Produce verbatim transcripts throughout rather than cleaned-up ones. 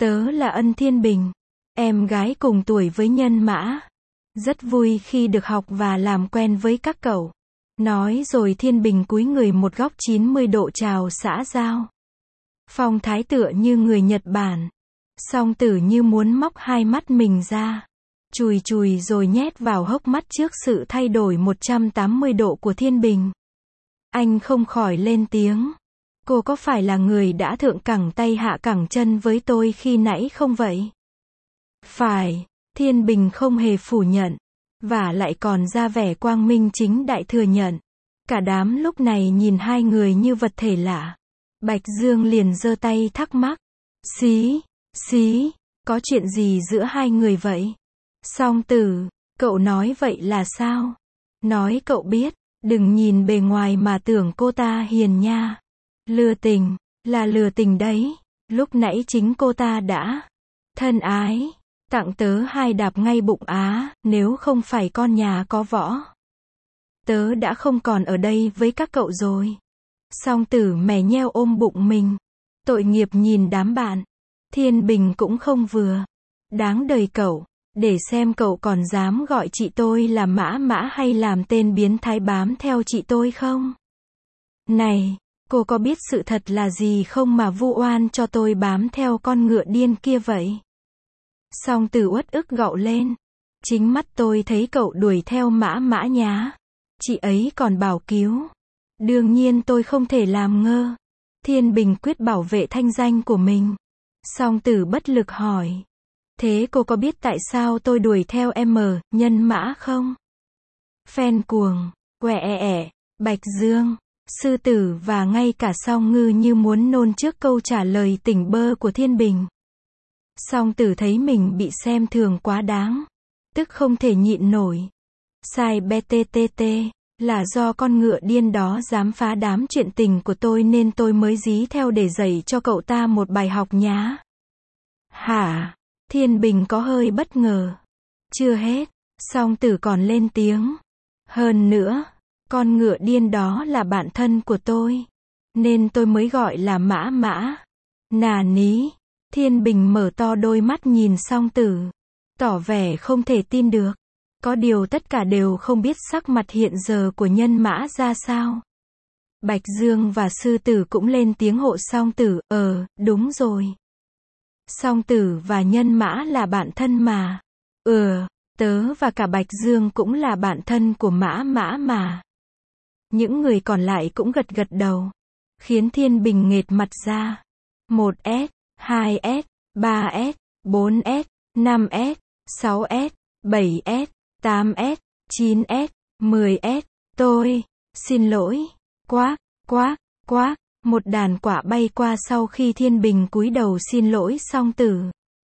Tớ là Ân Thiên Bình, em gái cùng tuổi với Nhân Mã. Rất vui khi được học và làm quen với các cậu. Nói rồi Thiên Bình cúi người một góc chín mươi độ chào xã giao. Phong thái tựa như người Nhật Bản. Song Tử như muốn móc hai mắt mình ra. Chùi chùi rồi nhét vào hốc mắt trước sự thay đổi một trăm tám mươi độ của Thiên Bình. Anh không khỏi lên tiếng. Cô có phải là người đã thượng cẳng tay hạ cẳng chân với tôi khi nãy không vậy? Phải, Thiên Bình không hề phủ nhận. Và lại còn ra vẻ quang minh chính đại thừa nhận. Cả đám lúc này nhìn hai người như vật thể lạ. Bạch Dương liền giơ tay thắc mắc. Xí, xí, có chuyện gì giữa hai người vậy? Song Tử, cậu nói vậy là sao? Nói cậu biết, đừng nhìn bề ngoài mà tưởng cô ta hiền nha. Lừa tình, là lừa tình đấy. Lúc nãy chính cô ta đã thân ái, tặng tớ hai đạp ngay bụng á, nếu không phải con nhà có võ. Tớ đã không còn ở đây với các cậu rồi. Song Tử mè nheo ôm bụng mình. Tội nghiệp nhìn đám bạn. Thiên Bình cũng không vừa. Đáng đời cậu. Để xem cậu còn dám gọi chị tôi là Mã Mã hay làm tên biến thái bám theo chị tôi không? Này, cô có biết sự thật là gì không mà vu oan cho tôi bám theo con ngựa điên kia vậy? Song Tử uất ức gậu lên. Chính mắt tôi thấy cậu đuổi theo Mã Mã nhá. Chị ấy còn bảo cứu. Đương nhiên tôi không thể làm ngơ. Thiên Bình quyết bảo vệ thanh danh của mình. Song Tử bất lực hỏi. Thế cô có biết tại sao tôi đuổi theo em Nhân Mã không? Phen cuồng, quẹ ẹ ẹ, Bạch Dương, Sư Tử và ngay cả Song Ngư như muốn nôn trước câu trả lời tỉnh bơ của Thiên Bình. Song Tử thấy mình bị xem thường quá đáng. Tức không thể nhịn nổi. Sai bttt, là do con ngựa điên đó dám phá đám chuyện tình của tôi nên tôi mới dí theo để dạy cho cậu ta một bài học nhá. Hả? Thiên Bình có hơi bất ngờ. Chưa hết, Song Tử còn lên tiếng. Hơn nữa, con ngựa điên đó là bạn thân của tôi. Nên tôi mới gọi là Mã Mã. Nà ní. Thiên Bình mở to đôi mắt nhìn Song Tử. Tỏ vẻ không thể tin được. Có điều tất cả đều không biết sắc mặt hiện giờ của Nhân Mã ra sao. Bạch Dương và Sư Tử cũng lên tiếng hộ Song Tử. Ờ, đúng rồi. Song Tử và Nhân Mã là bạn thân mà. Ừ, tớ và cả Bạch Dương cũng là bạn thân của Mã Mã mà. Những người còn lại cũng gật gật đầu. Khiến Thiên Bình nghệt mặt ra. một S, hai S, ba S, bốn S, năm S, sáu S, bảy S, tám S, chín S, mười S. Tôi, xin lỗi. Quá, quá, quá. Một đàn quả bay qua sau khi Thiên Bình cúi đầu xin lỗi Song Tử.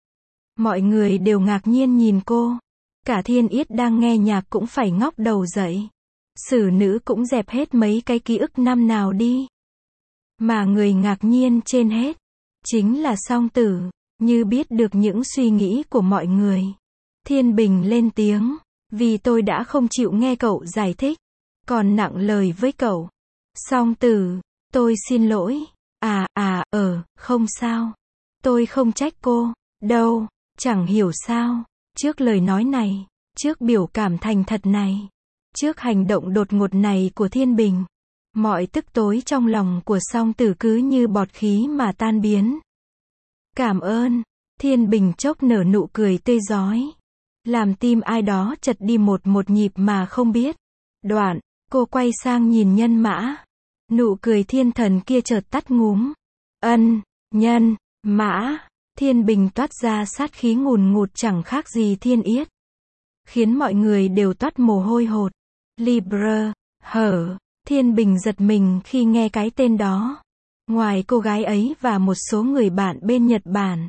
Mọi người đều ngạc nhiên nhìn cô. Cả Thiên Yết đang nghe nhạc cũng phải ngóc đầu dậy. Sử Nữ cũng dẹp hết mấy cái ký ức năm nào đi. Mà người ngạc nhiên trên hết chính là Song Tử, như biết được những suy nghĩ của mọi người. Thiên Bình lên tiếng. Vì tôi đã không chịu nghe cậu giải thích. Còn nặng lời với cậu. Song Tử. Tôi xin lỗi. À, à, ờ, không sao. Tôi không trách cô. Đâu, chẳng hiểu sao. Trước lời nói này, trước biểu cảm thành thật này, trước hành động đột ngột này của Thiên Bình, mọi tức tối trong lòng của Song Tử cứ như bọt khí mà tan biến. Cảm ơn. Thiên Bình chốc nở nụ cười tươi rói. Làm tim ai đó chật đi một một nhịp mà không biết. Đoạn, cô quay sang nhìn Nhân Mã. Nụ cười thiên thần kia chợt tắt ngúm. Ân, Nhân, Mã. Thiên Bình toát ra sát khí ngùn ngụt chẳng khác gì Thiên Yết. Khiến mọi người đều toát mồ hôi hột. Libre, hở. Thiên Bình giật mình khi nghe cái tên đó. Ngoài cô gái ấy và một số người bạn bên Nhật Bản,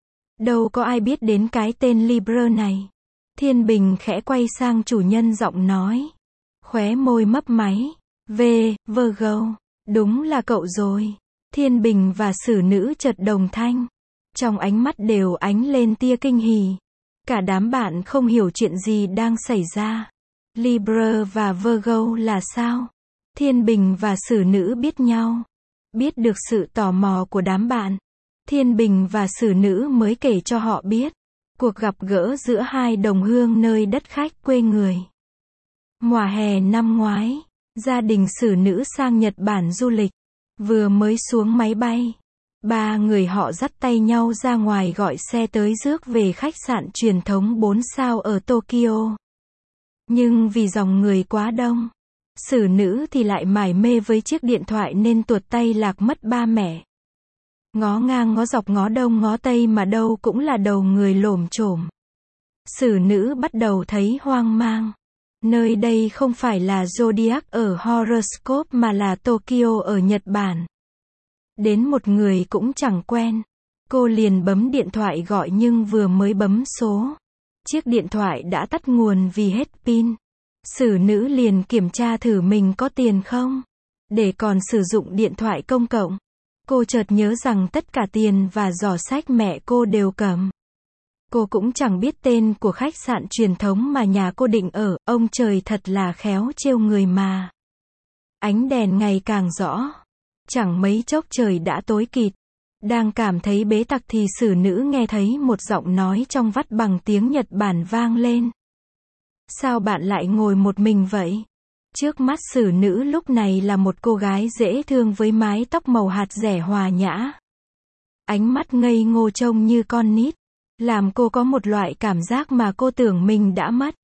đâu có ai biết đến cái tên Libre này. Thiên Bình khẽ quay sang chủ nhân giọng nói. Khóe môi mấp máy. V, Virgo. Đúng là cậu rồi. Thiên Bình và Sử Nữ chợt đồng thanh. Trong ánh mắt đều ánh lên tia kinh hỉ. Cả đám bạn không hiểu chuyện gì đang xảy ra. Libra và Virgo là sao? Thiên Bình và Sử Nữ biết nhau. Biết được sự tò mò của đám bạn. Thiên Bình và Sử Nữ mới kể cho họ biết cuộc gặp gỡ giữa hai đồng hương nơi đất khách quê người. Mùa hè năm ngoái, gia đình Sử Nữ sang Nhật Bản du lịch. Vừa mới xuống máy bay, ba người họ dắt tay nhau ra ngoài gọi xe tới rước về khách sạn truyền thống bốn sao ở Tokyo. Nhưng vì dòng người quá đông, Sử Nữ thì lại mải mê với chiếc điện thoại nên tuột tay lạc mất ba mẹ. Ngó ngang ngó dọc ngó đông ngó tây mà đâu cũng là đầu người lổm chổm. Sử Nữ bắt đầu thấy hoang mang. Nơi đây không phải là Zodiac ở horoscope mà là Tokyo ở Nhật Bản. Đến một người cũng chẳng quen. Cô liền bấm điện thoại gọi nhưng vừa mới bấm số, chiếc điện thoại đã tắt nguồn vì hết pin. Sử Nữ liền kiểm tra thử mình có tiền không, để còn sử dụng điện thoại công cộng. Cô chợt nhớ rằng tất cả tiền và giỏ xách mẹ cô đều cầm. Cô cũng chẳng biết tên của khách sạn truyền thống mà nhà cô định ở, ông trời thật là khéo trêu người mà. Ánh đèn ngày càng rõ. Chẳng mấy chốc trời đã tối kịt. Đang cảm thấy bế tắc thì Sử Nữ nghe thấy một giọng nói trong vắt bằng tiếng Nhật Bản vang lên. Sao bạn lại ngồi một mình vậy? Trước mắt Sử Nữ lúc này là một cô gái dễ thương với mái tóc màu hạt dẻ hòa nhã. Ánh mắt ngây ngô trông như con nít, làm cô có một loại cảm giác mà cô tưởng mình đã mất.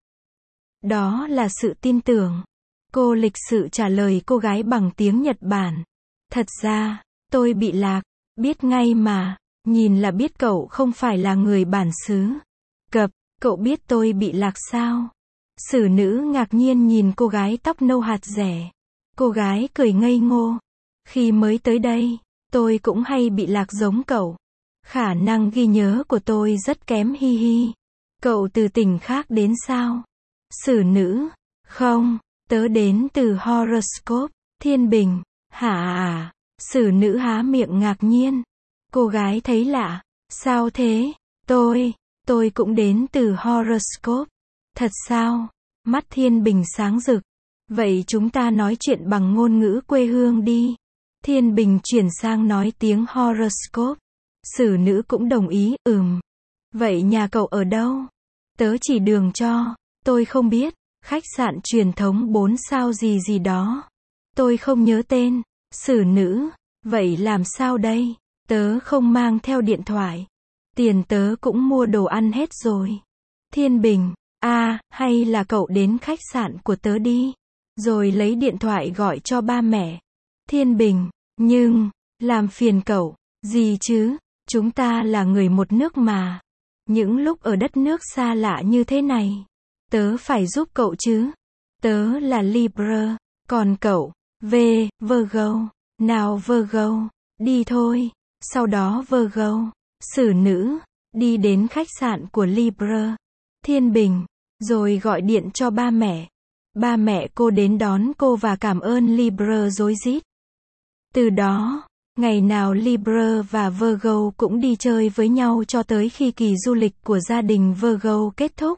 Đó là sự tin tưởng. Cô lịch sự trả lời cô gái bằng tiếng Nhật Bản. Thật ra, tôi bị lạc, biết ngay mà, nhìn là biết cậu không phải là người bản xứ. Cập, cậu biết tôi bị lạc sao? Sử Nữ ngạc nhiên nhìn cô gái tóc nâu hạt dẻ. Cô gái cười ngây ngô. Khi mới tới đây, tôi cũng hay bị lạc giống cậu. Khả năng ghi nhớ của tôi rất kém hi hi. Cậu từ tỉnh khác đến sao? Sử Nữ, không, tớ đến từ horoscope. Thiên Bình, hả à? Sử Nữ há miệng ngạc nhiên. Cô gái thấy lạ. Sao thế? Tôi, tôi cũng đến từ horoscope. Thật sao? Mắt Thiên Bình sáng rực. Vậy chúng ta nói chuyện bằng ngôn ngữ quê hương đi. Thiên Bình chuyển sang nói tiếng horoscope. Sử Nữ cũng đồng ý, ừm. Vậy nhà cậu ở đâu? Tớ chỉ đường cho. Tôi không biết. Khách sạn truyền thống bốn sao gì gì đó. Tôi không nhớ tên. Sử Nữ, vậy làm sao đây? Tớ không mang theo điện thoại. Tiền tớ cũng mua đồ ăn hết rồi. Thiên Bình, à, hay là cậu đến khách sạn của tớ đi. Rồi lấy điện thoại gọi cho ba mẹ. Thiên Bình, nhưng, làm phiền cậu, gì chứ, chúng ta là người một nước mà. Những lúc ở đất nước xa lạ như thế này, tớ phải giúp cậu chứ. Tớ là Libra, còn cậu, V, Virgo. Nào Virgo, đi thôi. Sau đó Virgo, Sử Nữ, đi đến khách sạn của Libra. Thiên Bình, rồi gọi điện cho ba mẹ. Ba mẹ cô đến đón cô và cảm ơn Libra rối rít. Từ đó, ngày nào Libra và Virgo cũng đi chơi với nhau cho tới khi kỳ du lịch của gia đình Virgo kết thúc.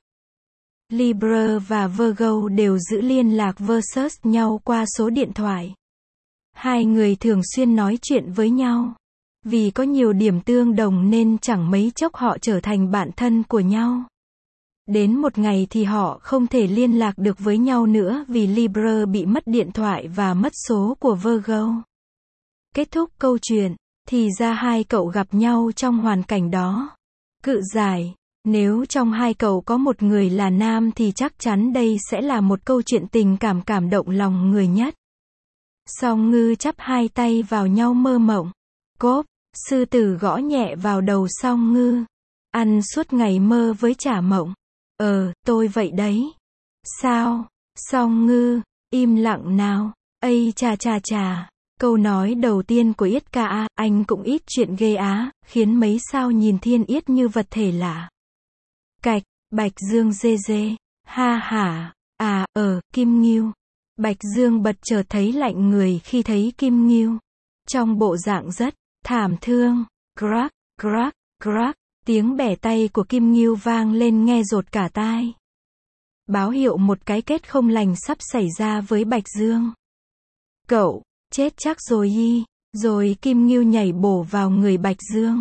Libra và Virgo đều giữ liên lạc versus nhau qua số điện thoại. Hai người thường xuyên nói chuyện với nhau. Vì có nhiều điểm tương đồng nên chẳng mấy chốc họ trở thành bạn thân của nhau. Đến một ngày thì họ không thể liên lạc được với nhau nữa vì Libra bị mất điện thoại và mất số của Virgo. Kết thúc câu chuyện, thì ra hai cậu gặp nhau trong hoàn cảnh đó. Cự giải, nếu trong hai cậu có một người là nam thì chắc chắn đây sẽ là một câu chuyện tình cảm cảm động lòng người nhất. Song Ngư chắp hai tay vào nhau mơ mộng. Cốp, sư tử gõ nhẹ vào đầu Song Ngư. Ăn suốt ngày mơ với chả mộng. Ờ, tôi vậy đấy. Sao? Song Ngư, im lặng nào. Ây chà chà chà. Câu nói đầu tiên của Yết ca a, anh cũng ít chuyện ghê á, khiến mấy sao nhìn Thiên Yết như vật thể lạ. Cạch, Bạch Dương dê dê. Ha hả. À, ờ, Kim Ngưu. Bạch Dương bật chợt thấy lạnh người khi thấy Kim Ngưu. Trong bộ dạng rất thảm thương. Crack, crack, crack. Tiếng bẻ tay của Kim Ngưu vang lên nghe rột cả tai. Báo hiệu một cái kết không lành sắp xảy ra với Bạch Dương. Cậu, chết chắc rồi y. Rồi Kim Ngưu nhảy bổ vào người Bạch Dương.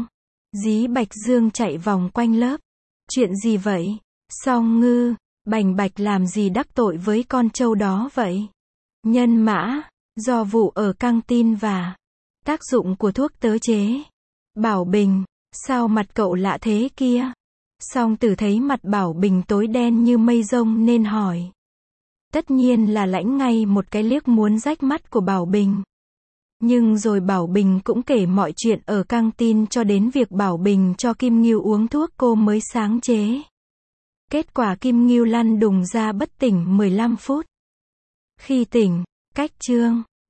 Dí Bạch Dương chạy vòng quanh lớp. Chuyện gì vậy? Song Ngư, Bành Bạch làm gì đắc tội với con trâu đó vậy? Nhân mã, do vụ ở căng tin và tác dụng của thuốc tớ chế. Bảo Bình, sao mặt cậu lạ thế kia? Song Tử thấy mặt Bảo Bình tối đen như mây rông nên hỏi. Tất nhiên là lãnh ngay một cái liếc muốn rách mắt của Bảo Bình. Nhưng rồi Bảo Bình cũng kể mọi chuyện ở căng tin cho đến việc Bảo Bình cho Kim Ngưu uống thuốc cô mới sáng chế. Kết quả Kim Ngưu lăn đùng ra bất tỉnh mười lăm phút. Khi tỉnh, cách chương